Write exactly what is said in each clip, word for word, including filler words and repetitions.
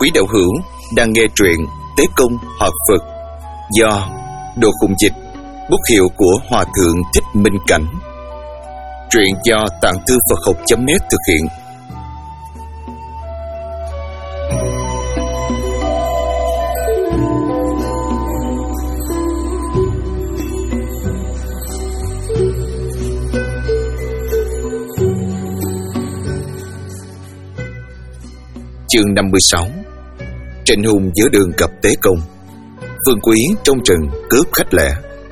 Quý đạo hữu đang nghe truyện Tế Công Hoạt Phật do Đồ Khùng Dịch, bút hiệu của Hòa Thượng Thích Minh Cảnh. Truyện do Tạng Thư Phật Học chấm net thực hiện. Chương năm mươi sáu. Trịnh Hùng giữa đường gặp Tế Công. Phương Quý trong rừng cướp khách lẻ.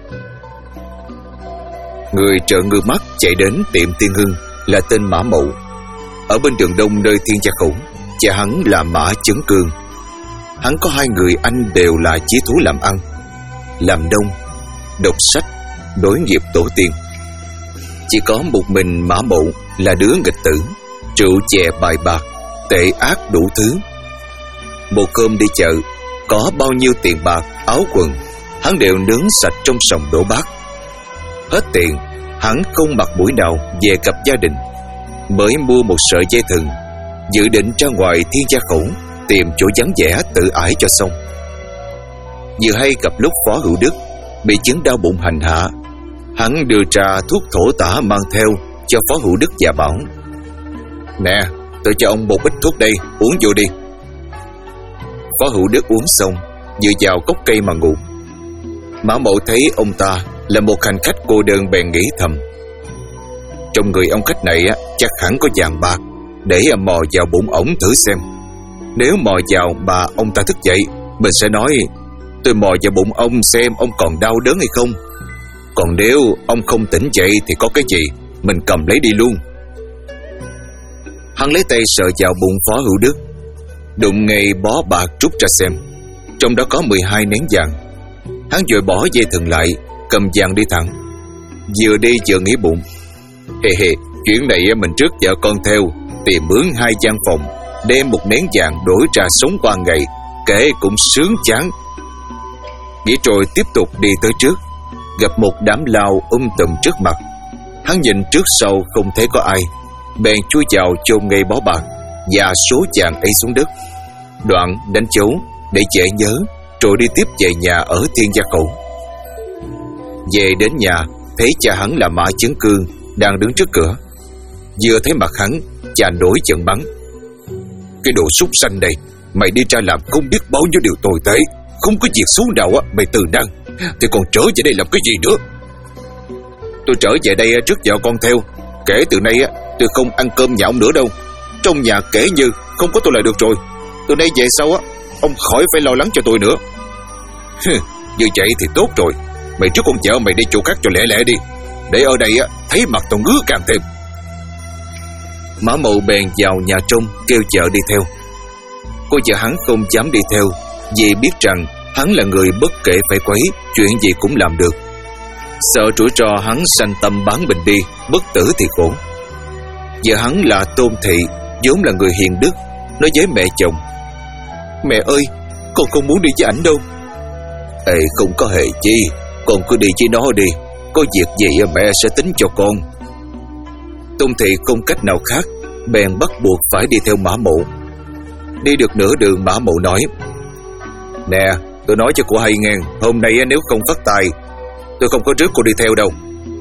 Người trợn ngược mắt chạy đến tiệm Thiên Hưng là tên Mã Mậu. Ở bên đường đông nơi Thiên Gia Khẩu, cha hắn là Mã Chấn Cương. Hắn có hai người anh đều là chí thú làm ăn, làm nông, đọc sách, đối nghiệp tổ tiên. Chỉ có một mình Mã Mậu là đứa nghịch tử, rượu chè bài bạc, tệ ác đủ thứ. Một hôm đi chợ, có bao nhiêu tiền bạc, áo quần, hắn đều nướng sạch trong sòng đổ bát. Hết tiền, hắn không mặt mũi nào về gặp gia đình, mới mua một sợi dây thừng, dự định ra ngoài Thiên Gia Khẩu tìm chỗ vắng vẻ tự ải cho xong. Vừa hay gặp lúc Phó Hữu Đức bị chứng đau bụng hành hạ, hắn đưa ra thuốc thổ tả mang theo cho Phó Hữu Đức và bảo: "Nè, tôi cho ông một ít thuốc đây, uống vô đi." Phó Hữu Đức uống xong, dựa vào gốc cây mà ngủ. Mã Mậu thấy ông ta là một hành khách cô đơn bèn nghĩ thầm: trong người ông khách này á, chắc hẳn có vàng bạc, để mò vào bụng ổng thử xem. Nếu mò vào mà ông ta thức dậy, mình sẽ nói: "Tôi mò vào bụng ông xem ông còn đau đớn hay không. Còn nếu ông không tỉnh dậy thì có cái gì, mình cầm lấy đi luôn." Hắn lấy tay sờ vào bụng Phó Hữu Đức, đụng ngay bó bạc rút ra xem, trong đó có mười hai nén vàng. Hắn vội bỏ dây thừng lại, cầm vàng đi thẳng. Vừa đi vừa nghĩ bụng: hề hề, chuyện này mình trước vợ con theo, tìm mướn hai gian phòng, đem một nén vàng đổi ra sống qua ngày, kể cũng sướng chán. Nghĩ rồi tiếp tục đi tới trước, gặp một đám lao um tùm trước mặt. Hắn nhìn trước sau không thấy có ai, bèn chui vào chôn ngay bó bạc và số vàng ấy xuống đất, đoạn đánh dấu để dễ nhớ, rồi đi tiếp về nhà ở Thiên Gia Khẩu. Về đến nhà, thấy cha hắn là Mã Chấn Cương đang đứng trước cửa. Vừa thấy mặt hắn, cha nổi giận bắn: "Cái đồ súc sanh này, mày đi ra làm không biết bao nhiêu điều tồi tệ, không có việc xấu nào á, mày từ năng thì còn trở về đây làm cái gì nữa?" "Tôi trở về đây trước vợ con theo, kể từ nay á, tôi không ăn cơm nhà ông nữa đâu. Trong nhà kể như không có tôi là được rồi. Từ nay về sau á, ông khỏi phải lo lắng cho tôi nữa." "Như vậy thì tốt rồi. Mày trước con vợ mày đi chỗ khác cho lẹ lẹ đi, để ở đây á thấy mặt tao ngứa càng thêm." Mã Mậu bèn vào nhà trong kêu vợ đi theo. Cô vợ hắn không dám đi theo, vì biết rằng hắn là người bất kể phải quấy, chuyện gì cũng làm được. Sợ rủi ro hắn sanh tâm bán mình đi, bất tử thì khổ. Vợ hắn là Tôn Thị, vốn là người hiền đức, nói với mẹ chồng: "Mẹ ơi, con không muốn đi với ảnh đâu." "Ê, không có hề chi, con cứ đi với nó đi, có việc gì mẹ sẽ tính cho con." Tôn Thị không cách nào khác, bèn bắt buộc phải đi theo Mã Mậu. Đi được nửa đường, Mã Mậu nói: "Nè, tôi nói cho cô hay nghe, hôm nay nếu không phát tài, tôi không có rước cô đi theo đâu."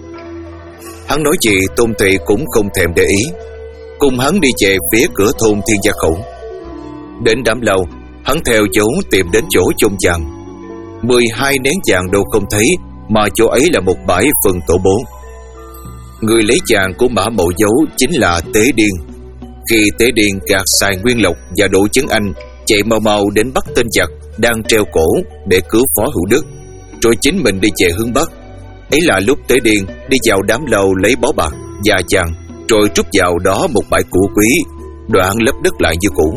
Hắn nói gì Tôn Thị cũng không thèm để ý, cùng hắn đi về phía cửa thôn Thiên Gia Khẩu. Đến đám lâu, hắn theo dấu tìm đến chỗ chôn vàng. Mười hai nén vàng đâu không thấy, mà chỗ ấy là một bãi phần tổ bố. Người lấy vàng của Mã Mậu giấu chính là Tế Điên. Khi Tế Điên gạt xài Nguyên Lộc và Đỗ Chấn Anh chạy mau mau đến bắt tên giặc đang treo cổ để cứu Phó Hữu Đức, rồi chính mình đi về hướng Bắc. Ấy là lúc Tế Điên đi vào đám lâu lấy bó bạc và vàng, rồi trút vào đó một bãi củ quý, đoạn lấp đất lại như cũ.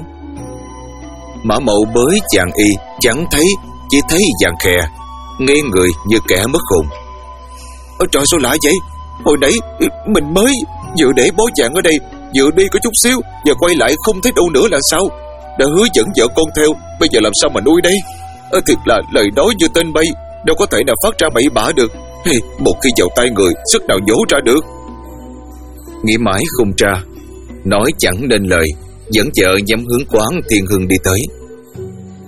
Mã Mậu bới vàng y chẳng thấy, chỉ thấy vàng khè, nghe người như kẻ mất hồn. "Ôi trời, sao lạ vậy? Hồi nãy mình mới vừa để bó vàng ở đây, vừa đi có chút xíu và quay lại không thấy đâu nữa là sao? Đã hứa dẫn vợ con theo, bây giờ làm sao mà nuôi đây? À, thiệt là lời nói như tên bay, đâu có thể nào phát ra bậy bạ được. Hey, một khi vào tay người, sức nào nhổ ra được?" Nghĩ mãi không ra, nói chẳng nên lời, dẫn vợ nhắm hướng quán Thiên Hưng đi tới.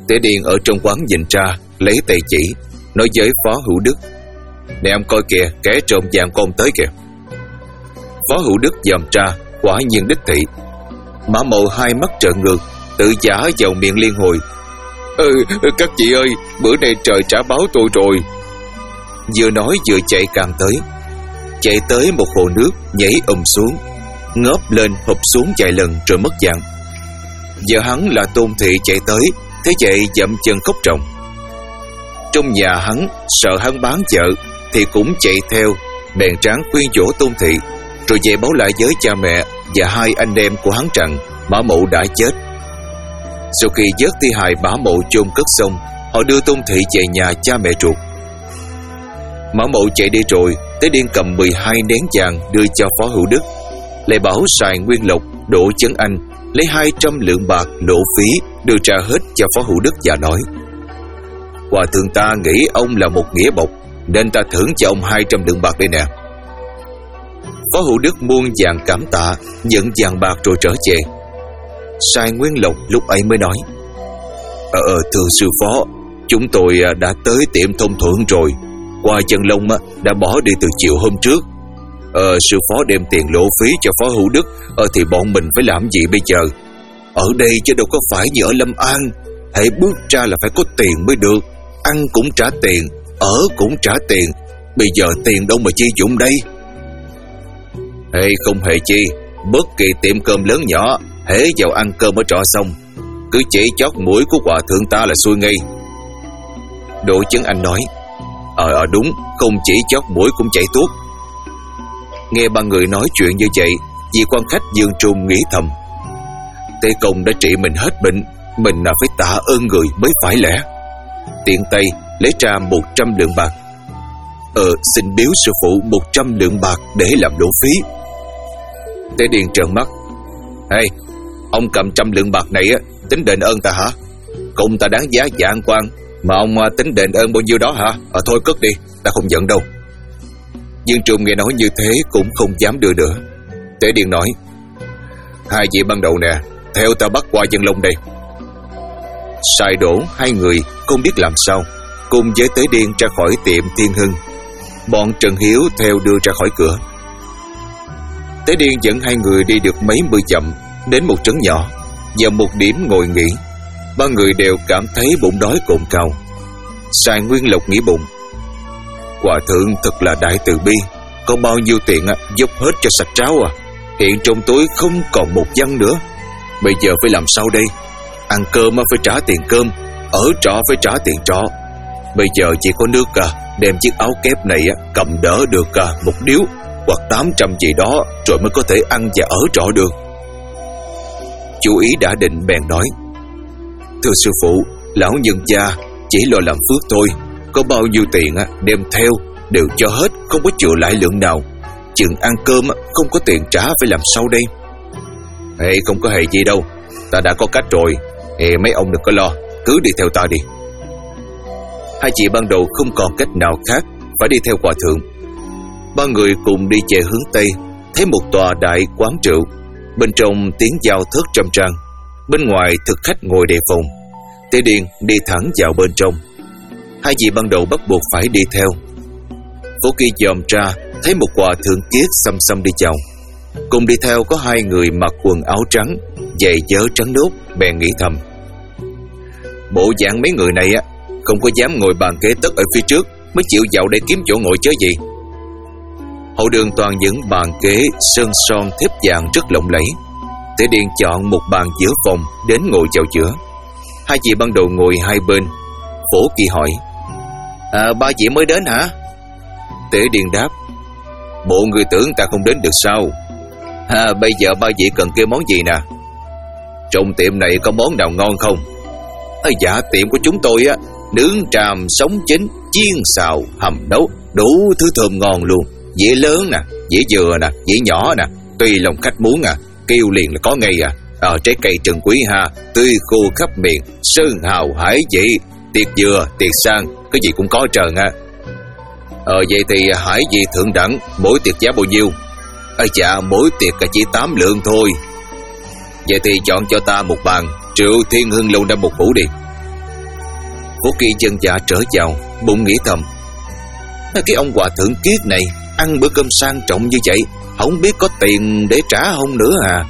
Tế Điền ở trong quán nhìn ra, lấy tay chỉ, nói với Phó Hữu Đức: "Nè ông coi kìa, kẻ trộm vàng của ông tới kìa." Phó Hữu Đức dòm ra, quả nhiên đích thị. Mã Mậu hai mắt trợn ngược, tự giả vào miệng liên hồi: Ừ, các chị ơi, bữa nay trời trả báo tôi rồi." Vừa nói vừa chạy càng tới. Chạy tới một hồ nước, nhảy ùm xuống, ngớp lên hụp xuống vài lần rồi mất dạng. Giờ hắn là Tôn Thị chạy tới, thế vậy dậm chân khóc ròng. Trong nhà hắn sợ hắn bán vợ thì cũng chạy theo, bèn tráng khuyên dỗ Tôn Thị, rồi về báo lại với cha mẹ và hai anh em của hắn rằng Mã Mậu đã chết. Sau khi vớt thi hài Mã Mậu chôn cất xong, họ đưa Tôn Thị về nhà cha mẹ ruột. Mã Mậu chạy đi rồi, Tế Điên cầm mười hai nén vàng đưa cho Phó Hữu Đức, lại bảo xài Nguyên Lộc, Đỗ Chấn Anh lấy hai trăm lượng bạc lộ phí đưa ra hết cho Phó Hữu Đức và nói: "Hòa thượng ta nghĩ ông là một nghĩa bộc, nên ta thưởng cho ông hai trăm lượng bạc đây nè." Phó Hữu Đức muôn vàng cảm tạ, nhận vàng bạc rồi trở về. Sai Nguyên Lộc lúc ấy mới nói: Ờ, thưa sư phó, chúng tôi đã tới tiệm thông thuận rồi. Qua Chân Long đã bỏ đi từ chiều hôm trước. Ờ, sư phó đem tiền lộ phí cho Phó Hữu Đức, ờ, thì bọn mình phải làm gì bây giờ? Ở đây chứ đâu có phải như ở Lâm An, hãy bước ra là phải có tiền mới được. Ăn cũng trả tiền, ở cũng trả tiền. Bây giờ tiền đâu mà chi dụng đây? Ê, không hề chi. Bất kỳ tiệm cơm lớn nhỏ, hễ vào ăn cơm ở trọ xong, cứ chỉ chót mũi của hòa thượng ta là xuôi ngay. Đỗ Chấn Anh nói: Ờ, ờ đúng, không chỉ chót mũi cũng chảy tuốt. Nghe ba người nói chuyện như vậy, vị quan khách Dương Trung nghĩ thầm: Tề Công đã trị mình hết bệnh, mình là phải tạ ơn người mới phải lẽ. Tiện tay lấy ra một trăm lượng bạc. Ờ, xin biếu sư phụ một trăm lượng bạc để làm lộ phí. Tế Điền trợn mắt: Hey, ông cầm trăm lượng bạc này á, tính đền ơn ta hả? Công ta đáng giá vạn quan, mà ông tính đền ơn bao nhiêu đó hả? Ờ thôi cất đi, ta không giận đâu. Dương Trung nghe nói như thế cũng không dám đưa nữa. Tế Điền nói: Hai vị ban đầu nè, theo ta bắt qua Chân Long đây. Sai Đổ hai người không biết làm sao, cùng với Tế Điền ra khỏi tiệm Thiên Hưng. Bọn Trần Hiếu theo đưa ra khỏi cửa. Tế Điền dẫn hai người đi được mấy mươi dặm, đến một trấn nhỏ, vào một điểm ngồi nghỉ. Ba người đều cảm thấy bụng đói cồn cào. Sai Nguyên Lộc nghĩ bụng: Hòa thượng thật là đại từ bi, có bao nhiêu tiền dốc hết cho sạch ráo à. Hiện trong túi không còn một văn nữa. Bây giờ phải làm sao đây? Ăn cơm phải trả tiền cơm, ở trọ phải trả tiền trọ. Bây giờ chỉ có nước à, đem chiếc áo kép này cầm đỡ được à, một điếu hoặc tám trăm gì đó, rồi mới có thể ăn và ở trọ được. Chú ý đã định bèn nói: Thưa sư phụ, lão nhân gia chỉ lo làm phước thôi, có bao nhiêu tiền đem theo đều cho hết, không có chừa lại lượng nào. Chừng ăn cơm không có tiền trả phải làm sao đây? Ê, không có hề gì đâu, ta đã có cách rồi. Ê, mấy ông đừng có lo, cứ đi theo ta đi. Hai chị ban đầu không còn cách nào khác, phải đi theo hòa thượng. Ba người cùng đi về hướng Tây, thấy một tòa đại quán rượu. Bên trong tiếng giao thớt trầm trăng, bên ngoài thực khách ngồi đề phòng. Tế Điền đi thẳng vào bên trong. Hai vị ban đầu bắt buộc phải đi theo. Phổ Kỳ dòm ra thấy một hòa thượng kiết xăm xăm đi chào. Cùng đi theo có hai người mặc quần áo trắng, giày dớ trắng đốt, bèn nghĩ thầm: Bộ dạng mấy người này á, không có dám ngồi bàn kế tất ở phía trước, mới chịu vào để kiếm chỗ ngồi chớ gì. Hậu đường toàn những bàn kế sơn son thép vàng rất lộng lẫy. Tế Điền chọn một bàn giữa phòng đến ngồi vào giữa. Hai chị ban đầu ngồi hai bên. Phổ Kỳ hỏi: À, ba chị mới đến hả? Tế Điền đáp: Bộ người tưởng ta không đến được sao? À, bây giờ ba chị cần kêu món gì nè? Trong tiệm này có món nào ngon không? À, dạ tiệm của chúng tôi á, nướng tràm, sống chín, chiên xào, hầm nấu, đủ thứ thơm ngon luôn. Dĩa lớn nè, dĩa dừa nè, dĩa nhỏ nè, tùy lòng khách muốn à, kêu liền là có ngay à. Ờ, trái cây trần quý ha, tươi khô khắp miệng, sơn hào hải vị, tiệc dừa, tiệc sang, cái gì cũng có trơn à. Ờ, vậy thì hải vị thượng đẳng, mỗi tiệc giá bao nhiêu? Ờ, dạ, mỗi tiệc chỉ tám lượng thôi. Vậy thì chọn cho ta một bàn rượu Thiên Hưng Lâu Năm một hũ đi. Phú Kỳ chân dạ trở vào, bụng nghĩ thầm: cái ông hòa thượng kiết này ăn bữa cơm sang trọng như vậy, không biết có tiền để trả không nữa à.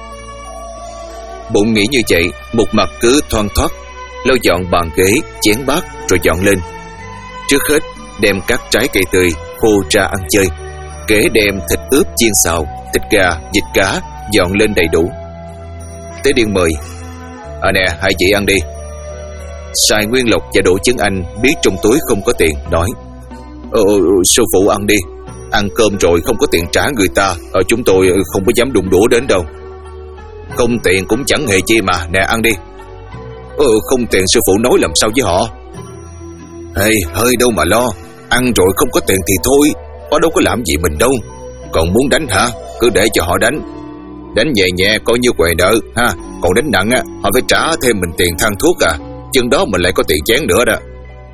Bụng nghĩ như vậy, một mặt cứ thoăn thoắt lau dọn bàn ghế, chén bát rồi dọn lên. Trước hết đem các trái cây tươi khô ra ăn chơi, kế đem thịt ướp chiên xào, thịt gà, vịt cá dọn lên đầy đủ. Tế Điên mời: À nè, hai chị ăn đi. Sài Nguyên Lộc và Đỗ Chấn Anh biết trong túi không có tiền, nói: Ờ, sư phụ ăn đi. Ăn cơm rồi không có tiền trả người ta, ở chúng tôi không có dám đụng đũa đến đâu. Không tiền cũng chẳng hề chi mà, nè ăn đi. Ờ, không tiền sư phụ nói làm sao với họ. Hey, hơi đâu mà lo, ăn rồi không có tiền thì thôi, họ đâu có làm gì mình đâu. Còn muốn đánh hả, cứ để cho họ đánh. Đánh nhẹ nhẹ coi như què nợ ha, còn đánh nặng á, họ phải trả thêm mình tiền thang thuốc à, chừng đó mình lại có tiền chén nữa đó.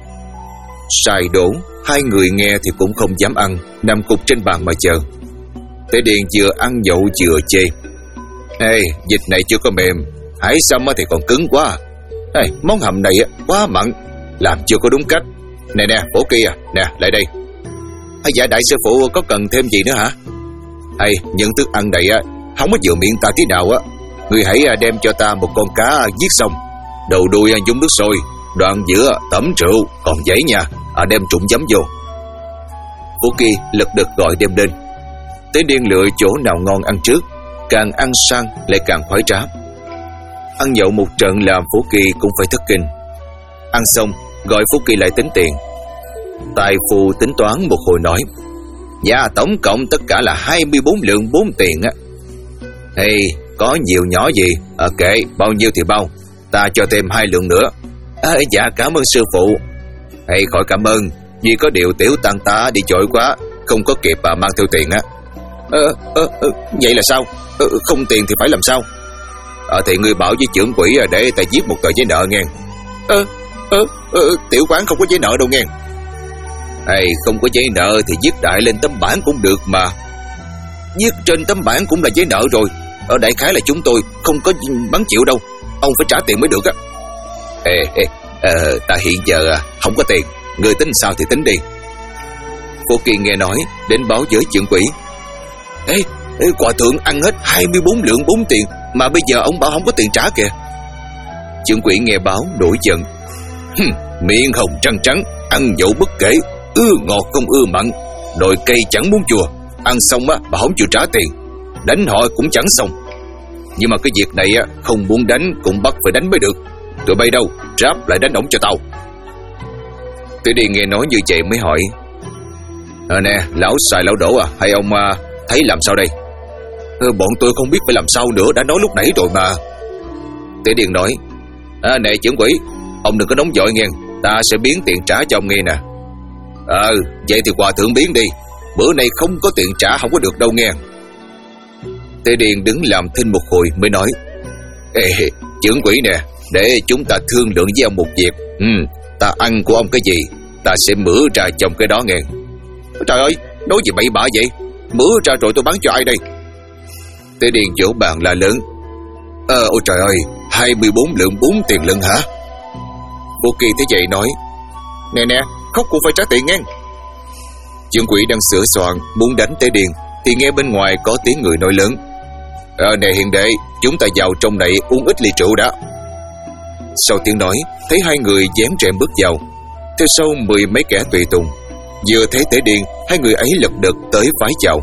Sài Đỗ, hai người nghe thì cũng không dám ăn, nằm cục trên bàn mà chờ. Tế Điền vừa ăn nhậu vừa chê: Hey, vịt này chưa có mềm, hải sâm thì còn cứng quá. Hey, món hầm này quá mặn, làm chưa có đúng cách. Nè nè, Phổ Kỳ à, nè, lại đây. À, dạ đại sư phụ có cần thêm gì nữa hả? Hay, những thức ăn này á, không có vừa miệng ta tí nào á. Người hãy đem cho ta một con cá giết xong, đầu đuôi nhúng nước sôi, đoạn giữa tẩm rượu, còn giấy nha, à, đem trụng giấm vô. Phổ Kỳ lật đật gọi đem lên. Tế Điên lựa chỗ nào ngon ăn trước, càng ăn sang lại càng khoái trá. Ăn nhậu một trận làm Phổ Kỳ cũng phải thất kinh. Ăn xong gọi Phú Kỳ lại tính tiền. Tài phù tính toán một hồi nói: Dạ tổng cộng tất cả là hai mươi bốn lượng bốn tiền á. Hey, có nhiều nhỏ gì, à, kệ, bao nhiêu thì bao, ta cho thêm hai lượng nữa. À, dạ cảm ơn sư phụ. Hey, khỏi cảm ơn, vì có điều tiểu tăng ta đi chội quá, không có kịp à, mang theo tiền á. Ờ, ờ, ờ, vậy là sao? Ờ, không tiền thì phải làm sao? Ờ, thì ngươi bảo với trưởng quỹ để ta viết một tờ giấy nợ nghe. Ờ, ờ, ờ, tiểu quán không có giấy nợ đâu nghe. Ê, không có giấy nợ thì viết đại lên tấm bản cũng được mà. Viết trên tấm bản cũng là giấy nợ rồi. Ở đại khái là chúng tôi không có bán chịu đâu, ông phải trả tiền mới được á. Ê, ê, ờ, ta hiện giờ không có tiền, người tính sao thì tính đi. Phổ Kỳ nghe nói đến báo với trưởng quỹ: Ê, ê, hòa thượng ăn hết hai mươi bốn lượng bốn tiền, mà bây giờ ông bảo không có tiền trả kìa. Trưởng quỹ nghe báo nổi giận: Hừm, miệng hồng trăng trắng, ăn nhậu bất kể, ưa ngọt không ưa mặn, đòi cây chẳng muốn chùa, ăn xong á mà không chịu trả tiền, đánh họ cũng chẳng xong. Nhưng mà cái việc này á, không muốn đánh cũng bắt phải đánh mới được. Tụi bay đâu, ráp lại đánh ổng cho tao. Tôi đi nghe nói như vậy mới hỏi: À nè, lão Sài lão Đỗ à, hay ông à, thấy làm sao đây? Ừ, bọn tôi không biết phải làm sao nữa, đã nói lúc nãy rồi mà. Tế Điền nói: À nè trưởng quỹ, ông đừng có nóng vội nghe, ta sẽ biến tiền trả cho ông nghe nè. Ờ, vậy thì hòa thượng biến đi, bữa nay không có tiền trả không có được đâu nghe. Tế Điền đứng làm thinh một hồi mới nói: Ê, trưởng quỹ nè, để chúng ta thương lượng với ông một việc. Ừ, ta ăn của ông cái gì, ta sẽ mửa ra trong cái đó nghe. Trời ơi, nói gì bậy bạ vậy? Mửa ra rồi tôi bán cho ai đây? Tế Điền vỗ bàn la lớn: Ờ, ôi trời ơi, hai mươi bốn lượng bốn tiền lận hả? Vô Kỳ thấy vậy nói: Nè nè, khóc cũng phải trả tiền nghe. Trưởng quỹ đang sửa soạn muốn đánh Tế Điền thì nghe bên ngoài có tiếng người nói lớn: Ờ, nè hiền đệ, chúng ta vào trong này uống ít ly rượu đã. Sau tiếng nói, thấy hai người dán rèm bước vào, theo sau mười mấy kẻ tùy tùng. Vừa thấy Tế Điền, hai người ấy lật đật tới vái chào.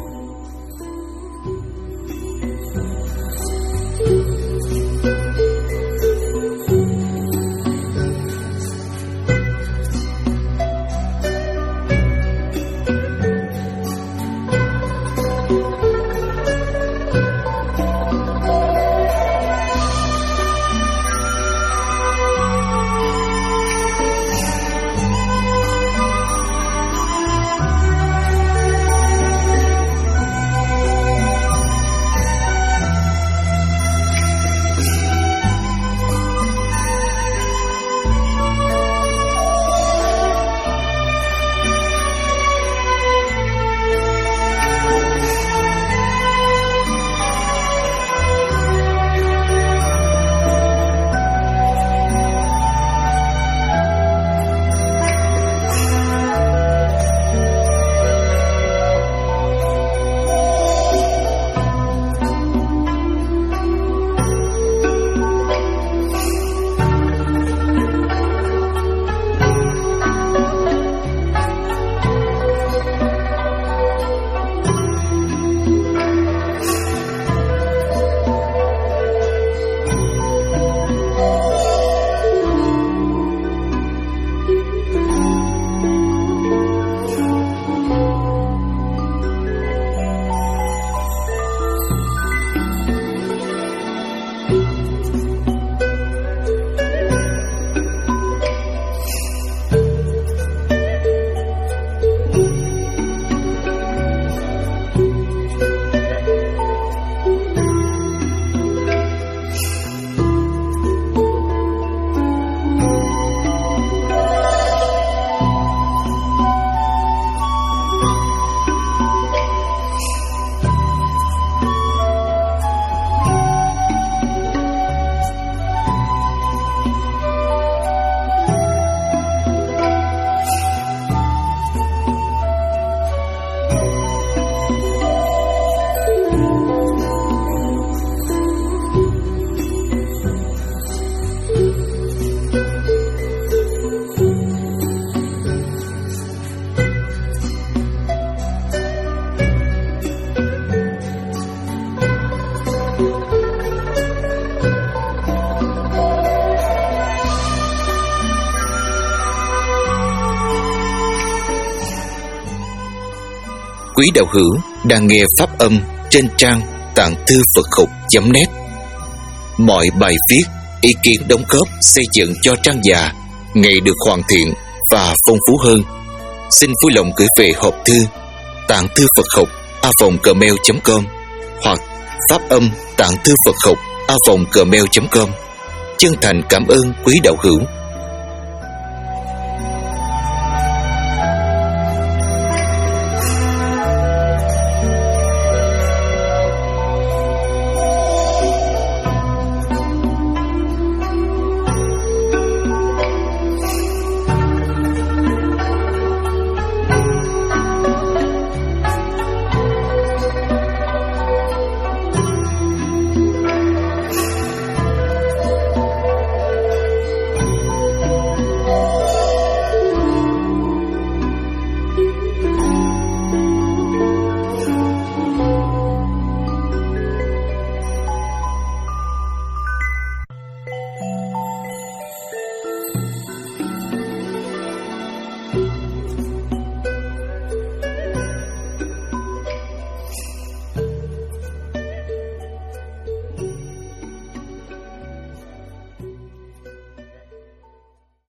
quý đạo hữu đang nghe pháp âm trên trang tạng thư Phật học chấm net. Mọi bài viết, ý kiến đóng góp xây dựng cho trang già ngày được hoàn thiện và phong phú hơn. Xin vui lòng gửi về hộp thư tạng thư Phật học a vòng gmail chấm com hoặc pháp âm tạng thư Phật học a vòng gmail chấm com. Chân thành cảm ơn quý đạo hữu